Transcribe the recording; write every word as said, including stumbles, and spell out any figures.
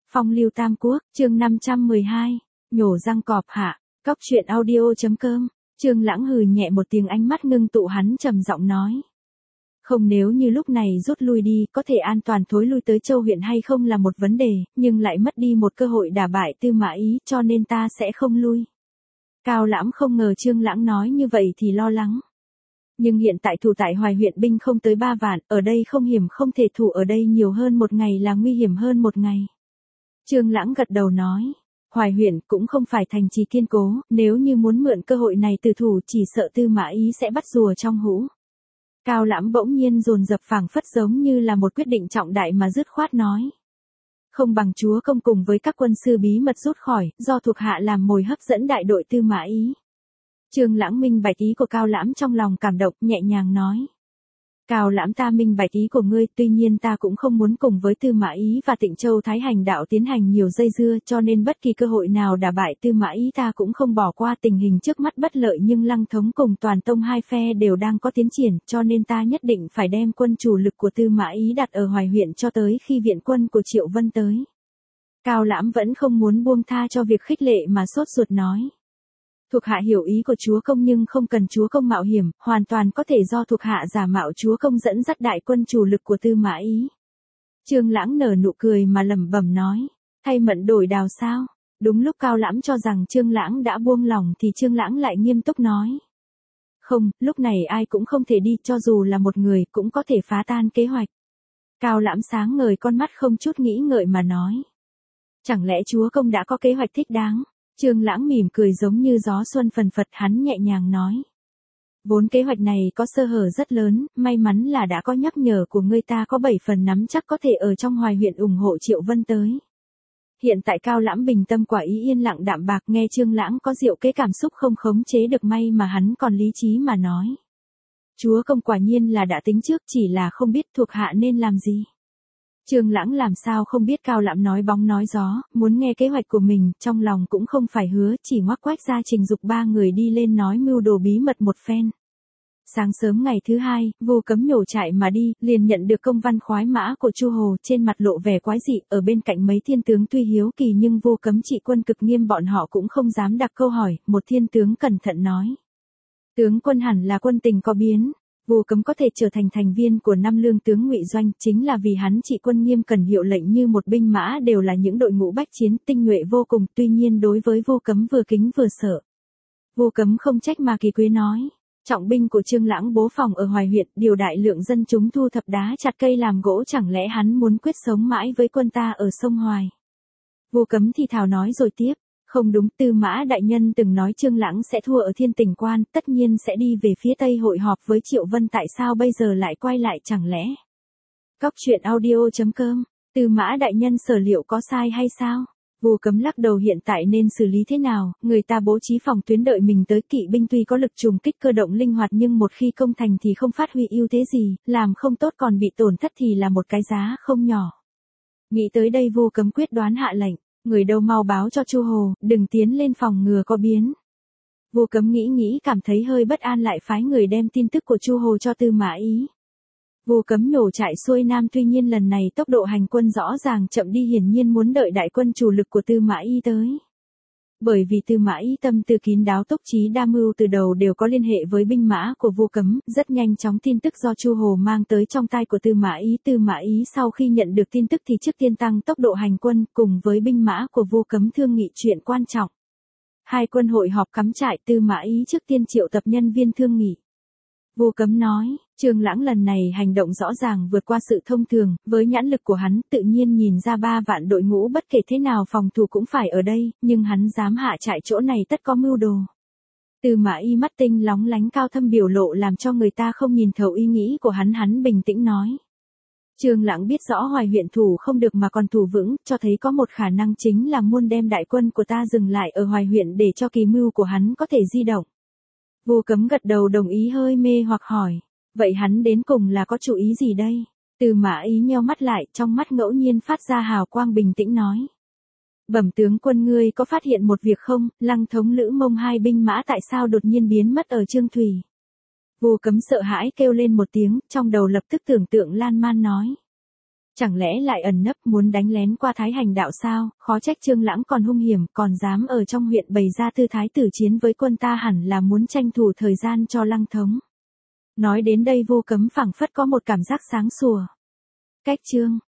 Phong lưu tam quốc, chương năm trăm mười hai, nhổ răng cọp hạ, cóc truyện audio.com, Trương Lãng hừ nhẹ một tiếng, ánh mắt ngưng tụ, hắn trầm giọng nói. Không, nếu như lúc này rút lui đi, có thể an toàn thối lui tới Châu huyện hay không là một vấn đề, nhưng lại mất đi một cơ hội đả bại Tư Mã Ý, cho nên ta sẽ không lui. Cao Lãm không ngờ Trương Lãng nói như vậy thì lo lắng. Nhưng hiện tại thủ tại Hoài huyện binh không tới ba vạn, ở đây không hiểm không thể thủ, ở đây nhiều hơn một ngày là nguy hiểm hơn một ngày. Trương Lãng gật đầu nói, Hoài huyện cũng không phải thành trì kiên cố, nếu như muốn mượn cơ hội này từ thủ chỉ sợ Tư Mã Ý sẽ bắt rùa trong hũ. Cao Lãm bỗng nhiên dồn dập, phảng phất giống như là một quyết định trọng đại mà dứt khoát nói. Không bằng chúa công cùng với các quân sư bí mật rút khỏi, do thuộc hạ làm mồi hấp dẫn đại đội Tư Mã Ý. Trương Lãng minh bạch ý của Cao Lãm, trong lòng cảm động, nhẹ nhàng nói. Cao Lãm, ta minh bạch ý của ngươi, tuy nhiên ta cũng không muốn cùng với Tư Mã Ý và Tịnh Châu Thái Hành đạo tiến hành nhiều dây dưa, cho nên bất kỳ cơ hội nào đả bại Tư Mã Ý ta cũng không bỏ qua. Tình hình trước mắt bất lợi nhưng Lăng Thống cùng Toàn Tông hai phe đều đang có tiến triển, cho nên ta nhất định phải đem quân chủ lực của Tư Mã Ý đặt ở Hoài huyện cho tới khi viện quân của Triệu Vân tới. Cao Lãm vẫn không muốn buông tha cho việc khích lệ mà sốt ruột nói. Thuộc hạ hiểu ý của chúa công nhưng không cần chúa công mạo hiểm, hoàn toàn có thể do thuộc hạ giả mạo chúa công dẫn dắt đại quân chủ lực của Tư Mã Ý. Trương Lãng nở nụ cười mà lẩm bẩm nói, thay mận đổi đào sao? Đúng lúc Cao Lãm cho rằng Trương Lãng đã buông lòng thì Trương Lãng lại nghiêm túc nói. Không, lúc này ai cũng không thể đi, cho dù là một người cũng có thể phá tan kế hoạch. Cao Lãm sáng ngời con mắt, không chút nghĩ ngợi mà nói. Chẳng lẽ chúa công đã có kế hoạch thích đáng? Trương Lãng mỉm cười giống như gió xuân phần phật, hắn nhẹ nhàng nói. Vốn kế hoạch này có sơ hở rất lớn, may mắn là đã có nhắc nhở của ngươi, ta có bảy phần nắm chắc có thể ở trong Hoài huyện ủng hộ Triệu Vân tới. Hiện tại Cao Lãm bình tâm quả ý, yên lặng đạm bạc, nghe Trương Lãng có diệu kế, cảm xúc không khống chế được, may mà hắn còn lý trí mà nói. Chúa công quả nhiên là đã tính trước, chỉ là không biết thuộc hạ nên làm gì. Trương Lãng làm sao không biết Cao Lãm nói bóng nói gió, muốn nghe kế hoạch của mình, trong lòng cũng không phải hứa, chỉ ngoắc quách ra trình dục ba người đi lên nói mưu đồ bí mật một phen. Sáng sớm ngày thứ hai, Vô Cấm nhổ trại mà đi, liền nhận được công văn khoái mã của Chu Hồ, trên mặt lộ vẻ quái dị, ở bên cạnh mấy thiên tướng tuy hiếu kỳ nhưng Vô Cấm trị quân cực nghiêm, bọn họ cũng không dám đặt câu hỏi. Một thiên tướng cẩn thận nói. Tướng quân hẳn là quân tình có biến. Vô Cấm có thể trở thành thành viên của năm lương tướng Ngụy Doanh, chính là vì hắn trị quân nghiêm, cần hiệu lệnh như một binh mã, đều là những đội ngũ bách chiến tinh nhuệ vô cùng, tuy nhiên đối với Vô Cấm vừa kính vừa sợ. Vô Cấm không trách mà kỳ quế nói, trọng binh của Trương Lãng bố phòng ở Hoài huyện, điều đại lượng dân chúng thu thập đá chặt cây làm gỗ, chẳng lẽ hắn muốn quyết sống mãi với quân ta ở sông Hoài? Vô Cấm thì thào nói rồi tiếp. Không đúng, Tư Mã đại nhân từng nói Trương Lãng sẽ thua ở Thiên Tình Quan, tất nhiên sẽ đi về phía Tây hội họp với Triệu Vân, tại sao bây giờ lại quay lại, chẳng lẽ? Cóc truyện audio.com, Tư Mã đại nhân sở liệu có sai hay sao? Vô Cấm lắc đầu, hiện tại nên xử lý thế nào? Người ta bố trí phòng tuyến đợi mình tới, kỵ binh tuy có lực trùng kích cơ động linh hoạt nhưng một khi công thành thì không phát huy ưu thế gì, làm không tốt còn bị tổn thất thì là một cái giá không nhỏ. Nghĩ tới đây Vô Cấm quyết đoán hạ lệnh. Người đâu mau báo cho Chu Hồ, đừng tiến lên phòng ngừa có biến. Vô Cấm nghĩ nghĩ cảm thấy hơi bất an, lại phái người đem tin tức của Chu Hồ cho Tư Mã Ý. Vô Cấm nhổ trại xuôi nam, tuy nhiên lần này tốc độ hành quân rõ ràng chậm đi, hiển nhiên muốn đợi đại quân chủ lực của Tư Mã Ý tới. Bởi vì Tư Mã Ý tâm tư kín đáo, túc trí đa mưu, từ đầu đều có liên hệ với binh mã của Vô Cấm, rất nhanh chóng tin tức do Chu Hồ mang tới trong tay của Tư Mã Ý. Tư Mã Ý sau khi nhận được tin tức thì trước tiên tăng tốc độ hành quân, cùng với binh mã của Vô Cấm thương nghị chuyện quan trọng. Hai quân hội họp cắm trại, Tư Mã Ý trước tiên triệu tập nhân viên thương nghị. Vô Cấm nói, Trương Lãng lần này hành động rõ ràng vượt qua sự thông thường, với nhãn lực của hắn, tự nhiên nhìn ra ba vạn đội ngũ bất kể thế nào phòng thủ cũng phải ở đây, nhưng hắn dám hạ trại chỗ này tất có mưu đồ. Tư Mã Ý mắt tinh lóng lánh, cao thâm biểu lộ làm cho người ta không nhìn thấu ý nghĩ của hắn, hắn bình tĩnh nói. Trương Lãng biết rõ Hoài huyện thủ không được mà còn thủ vững, cho thấy có một khả năng chính là muốn đem đại quân của ta dừng lại ở Hoài huyện để cho kỳ mưu của hắn có thể di động. Vô Cấm gật đầu đồng ý, hơi mê hoặc hỏi. Vậy hắn đến cùng là có chủ ý gì đây? Tư Mã Ý nheo mắt lại, trong mắt ngẫu nhiên phát ra hào quang, bình tĩnh nói. Bẩm tướng quân, ngươi có phát hiện một việc không? Lăng Thống Lữ Mông hai binh mã tại sao đột nhiên biến mất ở Trương Thủy? Vô Cấm sợ hãi kêu lên một tiếng, trong đầu lập tức tưởng tượng lan man nói. Chẳng lẽ lại ẩn nấp muốn đánh lén qua Thái Hành đạo sao, khó trách Trương Lãng còn hung hiểm, còn dám ở trong huyện bày ra tư thái tử chiến với quân ta, hẳn là muốn tranh thủ thời gian cho Lăng Thống. Nói đến đây Vô Cấm phảng phất có một cảm giác sáng sủa. Cách Trương